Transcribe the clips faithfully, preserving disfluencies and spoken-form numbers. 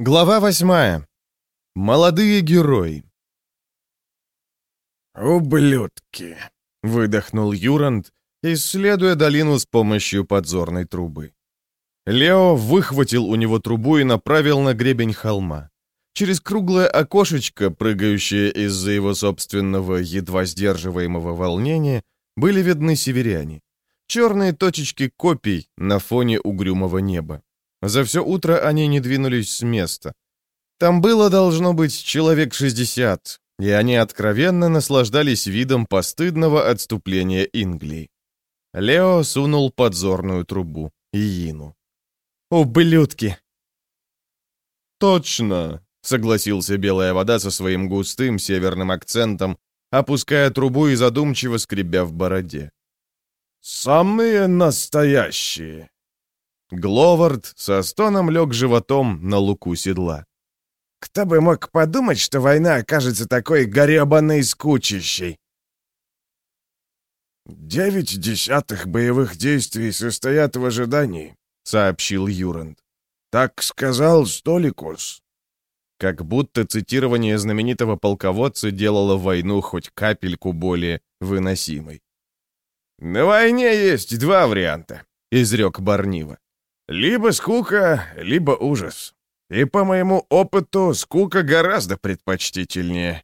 Глава восьмая. Молодые герои. «Ублюдки!» — выдохнул Юранд, исследуя долину с помощью подзорной трубы. Лео выхватил у него трубу и направил на гребень холма. Через круглое окошечко, прыгающее из-за его собственного, едва сдерживаемого волнения, были видны северяне. Черные точечки копий на фоне угрюмого неба. За все утро они не двинулись с места. Там было, должно быть, человек шестьдесят, и они откровенно наслаждались видом постыдного отступления Инглии. Лео сунул подзорную трубу Йину. «Ублюдки!» «Точно!» — согласился Белая вода со своим густым северным акцентом, опуская трубу и задумчиво скребя в бороде. «Самые настоящие!» Гловард со стоном лег животом на луку седла. «Кто бы мог подумать, что война окажется такой гребаной скучищей!» «Девять десятых боевых действий состоят в ожидании», — сообщил Юранд. «Так сказал Столикус». Как будто цитирование знаменитого полководца делало войну хоть капельку более выносимой. «На войне есть два варианта», — изрек Барнива. «Либо скука, либо ужас. И по моему опыту скука гораздо предпочтительнее».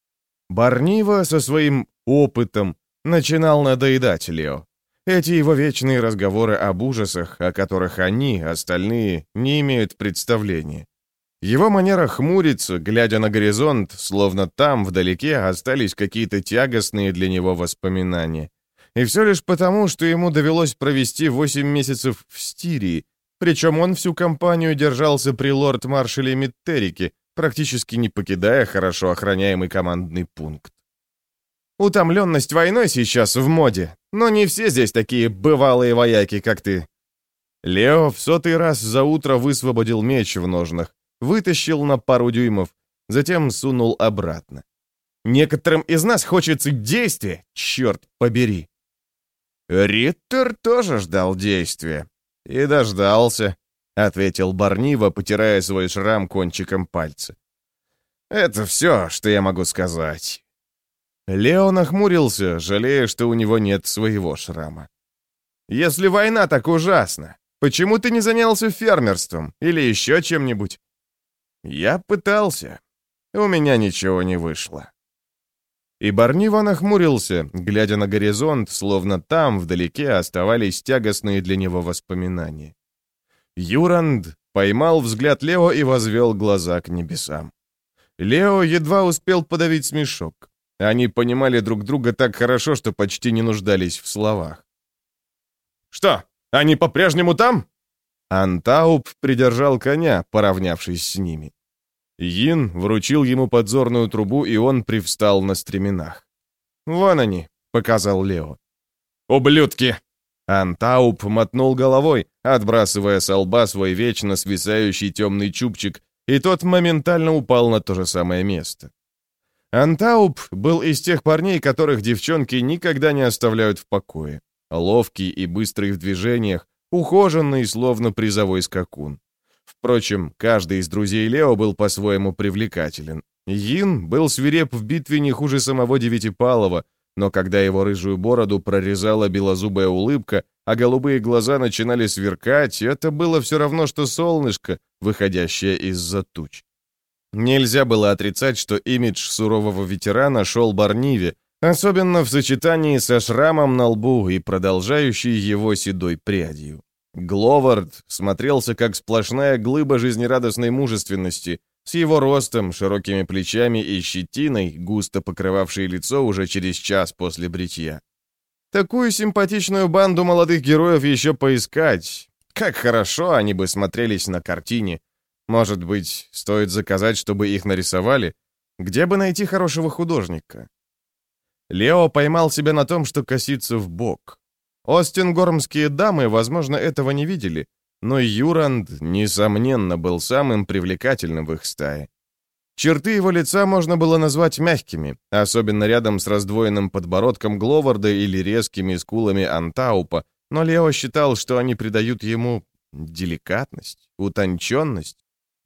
Барнива со своим опытом начинал надоедать Лео. Эти его вечные разговоры об ужасах, о которых они, остальные, не имеют представления. Его манера хмуриться, глядя на горизонт, словно там, вдалеке, остались какие-то тягостные для него воспоминания. И все лишь потому, что ему довелось провести восемь месяцев в Стирии, причем он всю кампанию держался при лорд-маршале Миттерике, практически не покидая хорошо охраняемый командный пункт. «Утомленность войной сейчас в моде, но не все здесь такие бывалые вояки, как ты». Лео в сотый раз за утро высвободил меч в ножнах, вытащил на пару дюймов, затем сунул обратно. «Некоторым из нас хочется действия, черт побери». «Риттер тоже ждал действия». «И дождался», — ответил Барнива, потирая свой шрам кончиком пальца. «Это все, что я могу сказать». Лео нахмурился, жалея, что у него нет своего шрама. «Если война так ужасна, почему ты не занялся фермерством или еще чем-нибудь?» «Я пытался. У меня ничего не вышло». И Барнива нахмурился, глядя на горизонт, словно там, вдалеке, оставались тягостные для него воспоминания. Юранд поймал взгляд Лео и возвел глаза к небесам. Лео едва успел подавить смешок. Они понимали друг друга так хорошо, что почти не нуждались в словах. «Что, они по-прежнему там?» Антауп придержал коня, поравнявшись с ними. Йин вручил ему подзорную трубу, и он привстал на стременах. «Вон они», — показал Лео. «Ублюдки!» Антауп мотнул головой, отбрасывая со лба свой вечно свисающий темный чубчик, и тот моментально упал на то же самое место. Антауп был из тех парней, которых девчонки никогда не оставляют в покое. Ловкий и быстрый в движениях, ухоженный, словно призовой скакун. Впрочем, каждый из друзей Лео был по-своему привлекателен. Йин был свиреп в битве не хуже самого Девятипалого, но когда его рыжую бороду прорезала белозубая улыбка, а голубые глаза начинали сверкать, это было все равно, что солнышко, выходящее из-за туч. Нельзя было отрицать, что имидж сурового ветерана шел Барниве, особенно в сочетании со шрамом на лбу и продолжающей его седой прядью. Гловард смотрелся как сплошная глыба жизнерадостной мужественности, с его ростом, широкими плечами и щетиной, густо покрывавшей лицо уже через час после бритья. Такую симпатичную банду молодых героев еще поискать. Как хорошо они бы смотрелись на картине. Может быть, стоит заказать, чтобы их нарисовали? Где бы найти хорошего художника? Лео поймал себя на том, что косится в бок. Остингормские дамы, возможно, этого не видели, но Юранд, несомненно, был самым привлекательным в их стае. Черты его лица можно было назвать мягкими, особенно рядом с раздвоенным подбородком Гловарда или резкими скулами Антаупа, но Лео считал, что они придают ему деликатность, утонченность.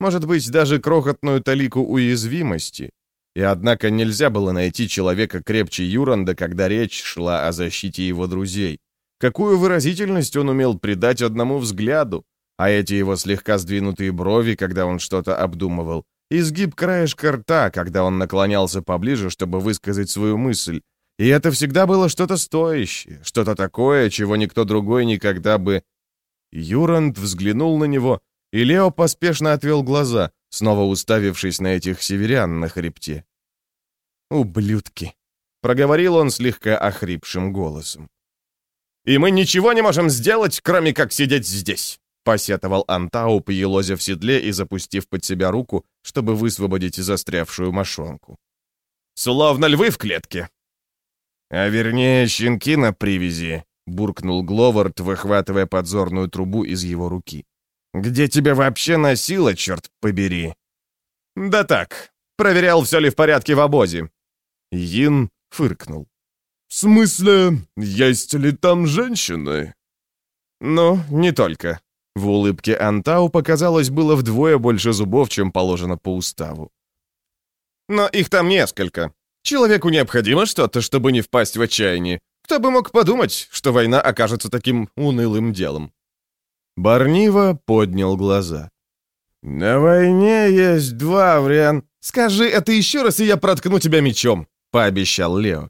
может быть, даже крохотную талику уязвимости. И однако нельзя было найти человека крепче Юранда, когда речь шла о защите его друзей. Какую выразительность он умел придать одному взгляду, а эти его слегка сдвинутые брови, когда он что-то обдумывал, изгиб краешка рта, когда он наклонялся поближе, чтобы высказать свою мысль. И это всегда было что-то стоящее, что-то такое, чего никто другой никогда бы... Юранд взглянул на него, и Лео поспешно отвел глаза, снова уставившись на этих северян на хребте. «Ублюдки!» — проговорил он слегка охрипшим голосом. «И мы ничего не можем сделать, кроме как сидеть здесь!» — посетовал Антауп, елозя в седле и запустив под себя руку, чтобы высвободить застрявшую мошонку. «Словно львы в клетке!» «А вернее, щенки на привязи!» — буркнул Гловард, выхватывая подзорную трубу из его руки. «Где тебя вообще носило, черт побери?» «Да так, проверял, все ли в порядке в обозе». Йин фыркнул. «В смысле, есть ли там женщины?» «Ну, не только». В улыбке Антау показалось было вдвое больше зубов, чем положено по уставу. «Но их там несколько. Человеку необходимо что-то, чтобы не впасть в отчаяние. Кто бы мог подумать, что война окажется таким унылым делом?» Барнива поднял глаза. «На войне есть два варианта...» «Скажи это еще раз, и я проткну тебя мечом», — пообещал Лео.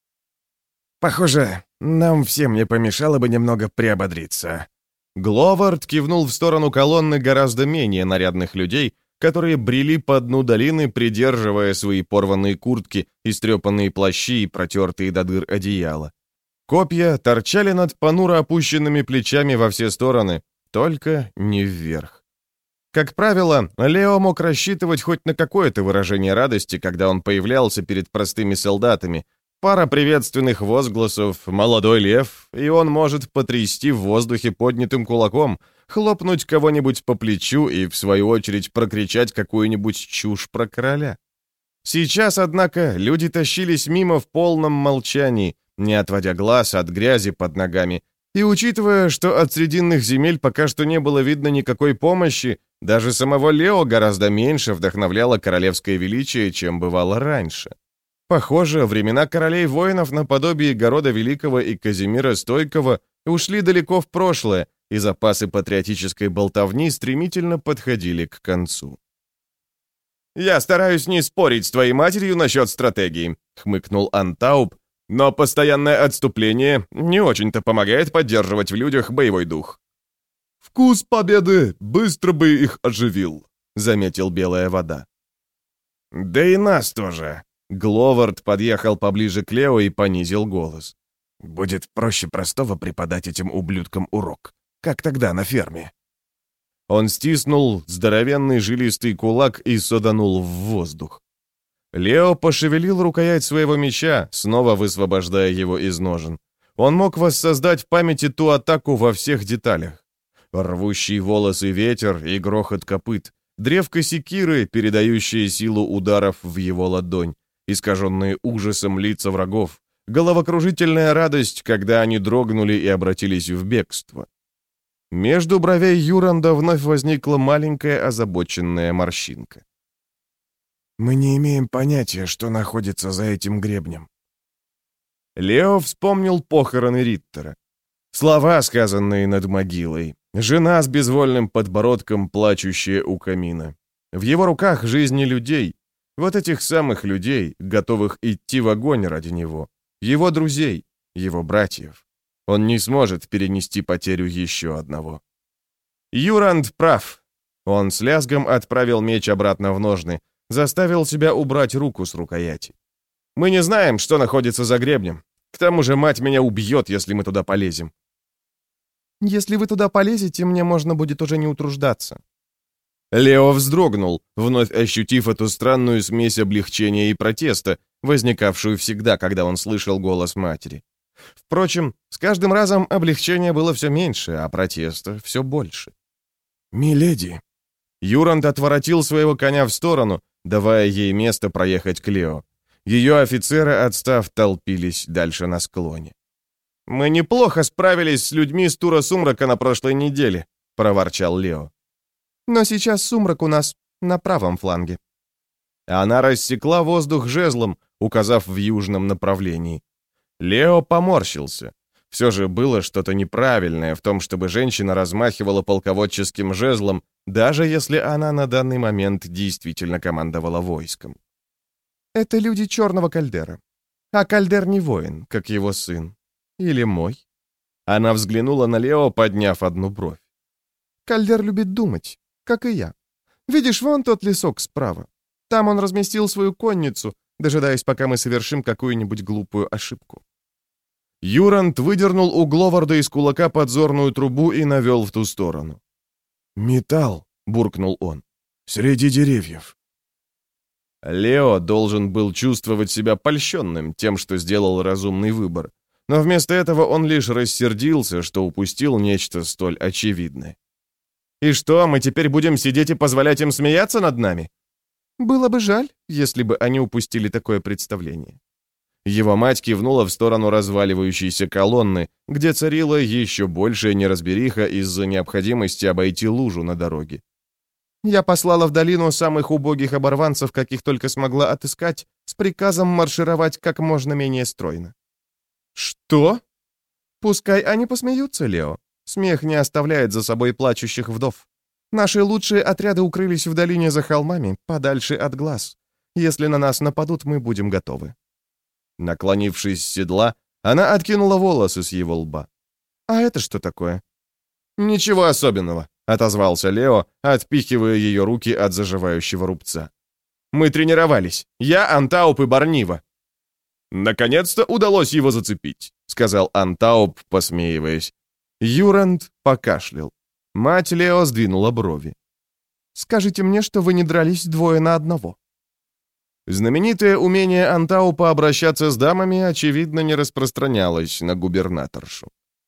«Похоже, нам всем не помешало бы немного приободриться». Гловард кивнул в сторону колонны гораздо менее нарядных людей, которые брели по дну долины, придерживая свои порванные куртки, истрепанные плащи и протертые до дыр одеяла. Копья торчали над понуро опущенными плечами во все стороны, только не вверх. Как правило, Лео мог рассчитывать хоть на какое-то выражение радости, когда он появлялся перед простыми солдатами. Пара приветственных возгласов «молодой лев», и он может потрясти в воздухе поднятым кулаком, хлопнуть кого-нибудь по плечу и, в свою очередь, прокричать какую-нибудь чушь про короля. Сейчас, однако, люди тащились мимо в полном молчании, не отводя глаз от грязи под ногами, и учитывая, что от срединных земель пока что не было видно никакой помощи, даже самого Лео гораздо меньше вдохновляло королевское величие, чем бывало раньше. Похоже, времена королей-воинов наподобие Города Великого и Казимира Стойкого ушли далеко в прошлое, и запасы патриотической болтовни стремительно подходили к концу. «Я стараюсь не спорить с твоей матерью насчет стратегии», — хмыкнул Антауп, «но постоянное отступление не очень-то помогает поддерживать в людях боевой дух». «Вкус победы быстро бы их оживил», — заметил Белая вода. «Да и нас тоже». Гловард подъехал поближе к Лео и понизил голос. «Будет проще простого преподать этим ублюдкам урок, как тогда на ферме». Он стиснул здоровенный жилистый кулак и саданул в воздух. Лео пошевелил рукоять своего меча, снова высвобождая его из ножен. Он мог воссоздать в памяти ту атаку во всех деталях. Рвущий волосы ветер и грохот копыт, древко секиры, передающее силу ударов в его ладонь, искаженные ужасом лица врагов, головокружительная радость, когда они дрогнули и обратились в бегство. Между бровей Юранда вновь возникла маленькая озабоченная морщинка. «Мы не имеем понятия, что находится за этим гребнем». Лео вспомнил похороны Риттера. Слова, сказанные над могилой. Жена с безвольным подбородком, плачущая у камина. В его руках жизни людей. Вот этих самых людей, готовых идти в огонь ради него. Его друзей, его братьев. Он не сможет перенести потерю еще одного. Юранд прав. Он с лязгом отправил меч обратно в ножны, заставил себя убрать руку с рукояти. Мы не знаем, что находится за гребнем. К тому же мать меня убьет, если мы туда полезем. Если вы туда полезете, мне можно будет уже не утруждаться. Лео вздрогнул, вновь ощутив эту странную смесь облегчения и протеста, возникавшую всегда, когда он слышал голос матери. Впрочем, с каждым разом облегчения было все меньше, а протеста все больше. «Миледи!» Юранд отворотил своего коня в сторону, давая ей место проехать к Лео. Ее офицеры, отстав, толпились дальше на склоне. «Мы неплохо справились с людьми с Тура Сумрака на прошлой неделе», — проворчал Лео. «Но сейчас Сумрак у нас на правом фланге». Она рассекла воздух жезлом, указав в южном направлении. Лео поморщился. Все же было что-то неправильное в том, чтобы женщина размахивала полководческим жезлом, даже если она на данный момент действительно командовала войском. «Это люди черного Кальдера. А Кальдер не воин, как его сын. Или мой». Она взглянула на Лео, подняв одну бровь. «Кальдер любит думать, как и я. Видишь, вон тот лесок справа. Там он разместил свою конницу, дожидаясь, пока мы совершим какую-нибудь глупую ошибку». Юрант выдернул у Гловарда из кулака подзорную трубу и навел в ту сторону. «Металл», — буркнул он, — «среди деревьев». Лео должен был чувствовать себя польщенным тем, что сделал разумный выбор, но вместо этого он лишь рассердился, что упустил нечто столь очевидное. «И что, мы теперь будем сидеть и позволять им смеяться над нами?» «Было бы жаль, если бы они упустили такое представление». Его мать кивнула в сторону разваливающейся колонны, где царила еще большая неразбериха из-за необходимости обойти лужу на дороге. «Я послала в долину самых убогих оборванцев, каких только смогла отыскать, с приказом маршировать как можно менее стройно». «Что?» «Пускай они посмеются, Лео. Смех не оставляет за собой плачущих вдов. Наши лучшие отряды укрылись в долине за холмами, подальше от глаз. Если на нас нападут, мы будем готовы». Наклонившись с седла, она откинула волосы с его лба. «А это что такое?» «Ничего особенного», — отозвался Лео, отпихивая ее руки от заживающего рубца. «Мы тренировались. Я, Антауп и Барнива». «Наконец-то удалось его зацепить», — сказал Антауп, посмеиваясь. Юрант покашлял. Мать Лео сдвинула брови. «Скажите мне, что вы не дрались двое на одного». Знаменитое умение Антаупа обращаться с дамами, очевидно, не распространялось на губернаторшу.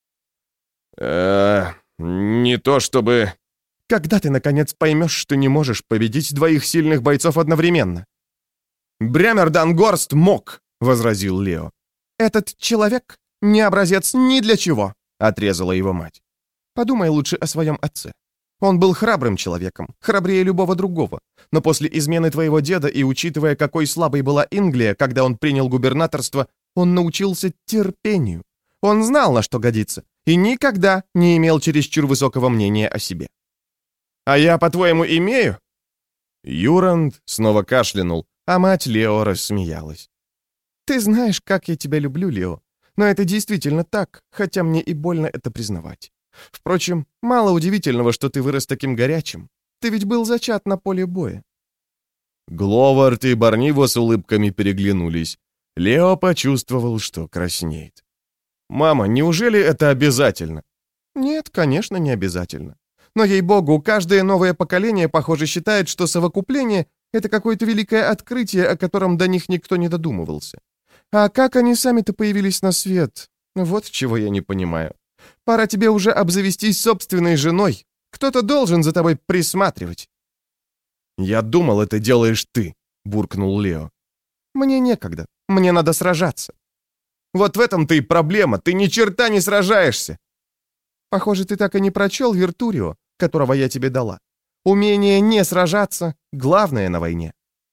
«Э, не то чтобы...» «Когда ты, наконец, поймешь, что не можешь победить двоих сильных бойцов одновременно?» «Брямер Дангорст мог», — возразил Лео. «Этот человек не образец ни для чего», — отрезала его мать. «Подумай лучше о своем отце. Он был храбрым человеком, храбрее любого другого. Но после измены твоего деда и учитывая, какой слабой была Инглия, когда он принял губернаторство, он научился терпению. Он знал, на что годится, и никогда не имел чересчур высокого мнения о себе». «А я, по-твоему, имею?» Юрант снова кашлянул, а мать Лео рассмеялась. «Ты знаешь, как я тебя люблю, Лео. Но это действительно так, хотя мне и больно это признавать. Впрочем, мало удивительного, что ты вырос таким горячим. Ты ведь был зачат на поле боя». Гловард и Барниво с улыбками переглянулись. Лео почувствовал, что краснеет. «Мама, неужели это обязательно?» «Нет, конечно, не обязательно. Но, ей-богу, каждое новое поколение, похоже, считает, что совокупление — это какое-то великое открытие, о котором до них никто не додумывался. А как они сами-то появились на свет? Вот чего я не понимаю. Пора тебе уже обзавестись собственной женой. Кто-то должен за тобой присматривать». «Я думал, это делаешь ты», — буркнул Лео. «Мне некогда. Мне надо сражаться». «Вот в этом-то и проблема. Ты ни черта не сражаешься». «Похоже, ты так и не прочел Виртурио, которого я тебе дала. Умение не сражаться — главное на войне».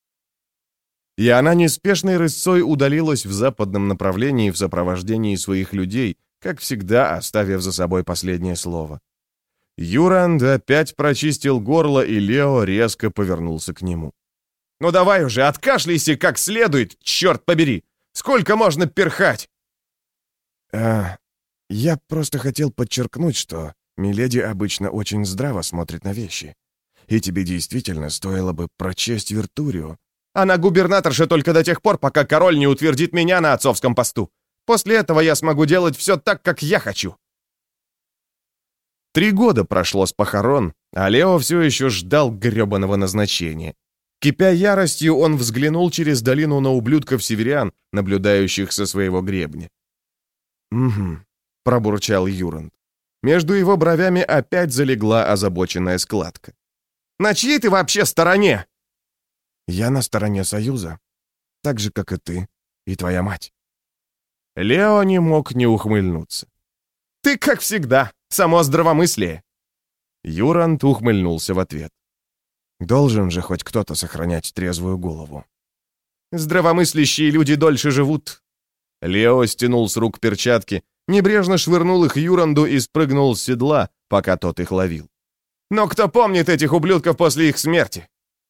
И она неспешной рысцой удалилась в западном направлении в сопровождении своих людей, как всегда оставив за собой последнее слово. Юранд опять прочистил горло, и Лео резко повернулся к нему. «Ну давай уже, откашляйся как следует, черт побери! Сколько можно перхать?» «А, я просто хотел подчеркнуть, что миледи обычно очень здраво смотрит на вещи. И тебе действительно стоило бы прочесть Виртурио». «Она губернаторша только до тех пор, пока король не утвердит меня на отцовском посту. После этого я смогу делать все так, как я хочу». Три года прошло с похорон, а Лео все еще ждал гребаного назначения. Кипя яростью, он взглянул через долину на ублюдков-северян, наблюдающих со своего гребня. «Угу», — пробурчал Юрант. Между его бровями опять залегла озабоченная складка. «На чьей ты вообще стороне?» «Я на стороне Союза, так же, как и ты, и твоя мать». Лео не мог не ухмыльнуться. «Ты, как всегда, само здравомыслие». Юрант ухмыльнулся в ответ. Должен же хоть кто-то сохранять трезвую голову. Здравомыслящие люди дольше живут. Лео стянул с рук перчатки, небрежно швырнул их Юранду и спрыгнул с седла, пока тот их ловил. Но кто помнит этих ублюдков после их смерти?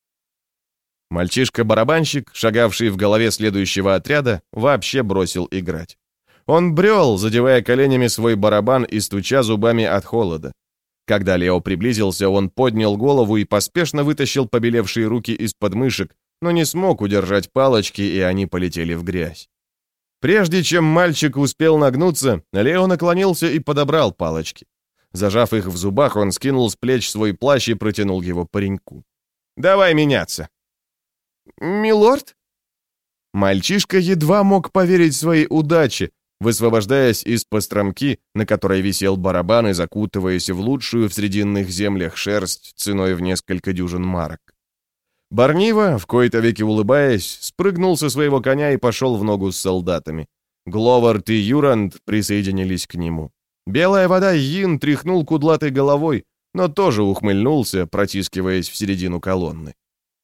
Мальчишка-барабанщик, шагавший в голове следующего отряда, вообще бросил играть. Он брел, задевая коленями свой барабан и стуча зубами от холода. Когда Лео приблизился, он поднял голову и поспешно вытащил побелевшие руки из подмышек, но не смог удержать палочки, и они полетели в грязь. Прежде чем мальчик успел нагнуться, Лео наклонился и подобрал палочки. Зажав их в зубах, он скинул с плеч свой плащ и протянул его пареньку. «Давай меняться». «Милорд?» Мальчишка едва мог поверить своей удаче, высвобождаясь из постромки, на которой висел барабан и закутываясь в лучшую в срединных землях шерсть ценой в несколько дюжин марок. Барнива, в кои-то веки улыбаясь, спрыгнул со своего коня и пошел в ногу с солдатами. Гловард и Юранд присоединились к нему. Белая вода Йин тряхнул кудлатой головой, но тоже ухмыльнулся, протискиваясь в середину колонны.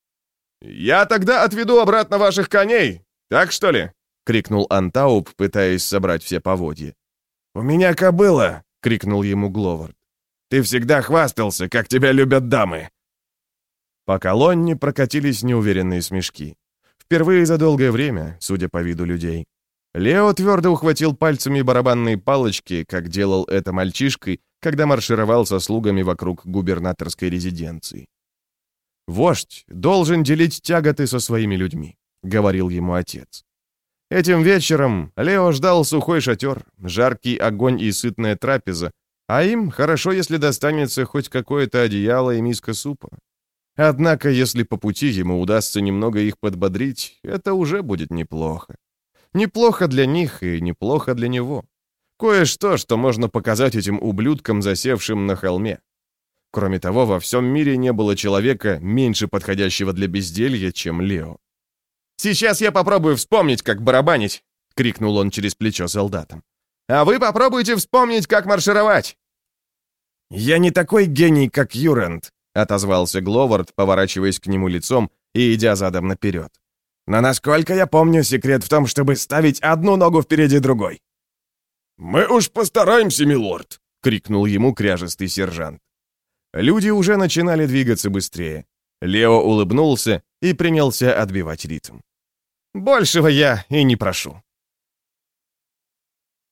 «Я тогда отведу обратно ваших коней, так что ли?» — крикнул Антауп, пытаясь собрать все поводья. «У меня кобыла!» — крикнул ему Гловард. «Ты всегда хвастался, как тебя любят дамы!» По колонне прокатились неуверенные смешки. Впервые за долгое время, судя по виду людей. Лео твердо ухватил пальцами барабанные палочки, как делал это мальчишкой, когда маршировал со слугами вокруг губернаторской резиденции. «Вождь должен делить тяготы со своими людьми», — говорил ему отец. Этим вечером Лео ждал сухой шатер, жаркий огонь и сытная трапеза, а им хорошо, если достанется хоть какое-то одеяло и миска супа. Однако, если по пути ему удастся немного их подбодрить, это уже будет неплохо. Неплохо для них и неплохо для него. Кое-что, что можно показать этим ублюдкам, засевшим на холме. Кроме того, во всем мире не было человека, меньше подходящего для безделья, чем Лео. «Сейчас я попробую вспомнить, как барабанить!» — крикнул он через плечо солдатам. «А вы попробуйте вспомнить, как маршировать!» «Я не такой гений, как Юранд», — отозвался Гловард, поворачиваясь к нему лицом и идя задом наперед. «Но насколько я помню, секрет в том, чтобы ставить одну ногу впереди другой». «Мы уж постараемся, милорд!» — крикнул ему кряжестый сержант. Люди уже начинали двигаться быстрее. Лео улыбнулся и принялся отбивать ритм. «Большего я и не прошу».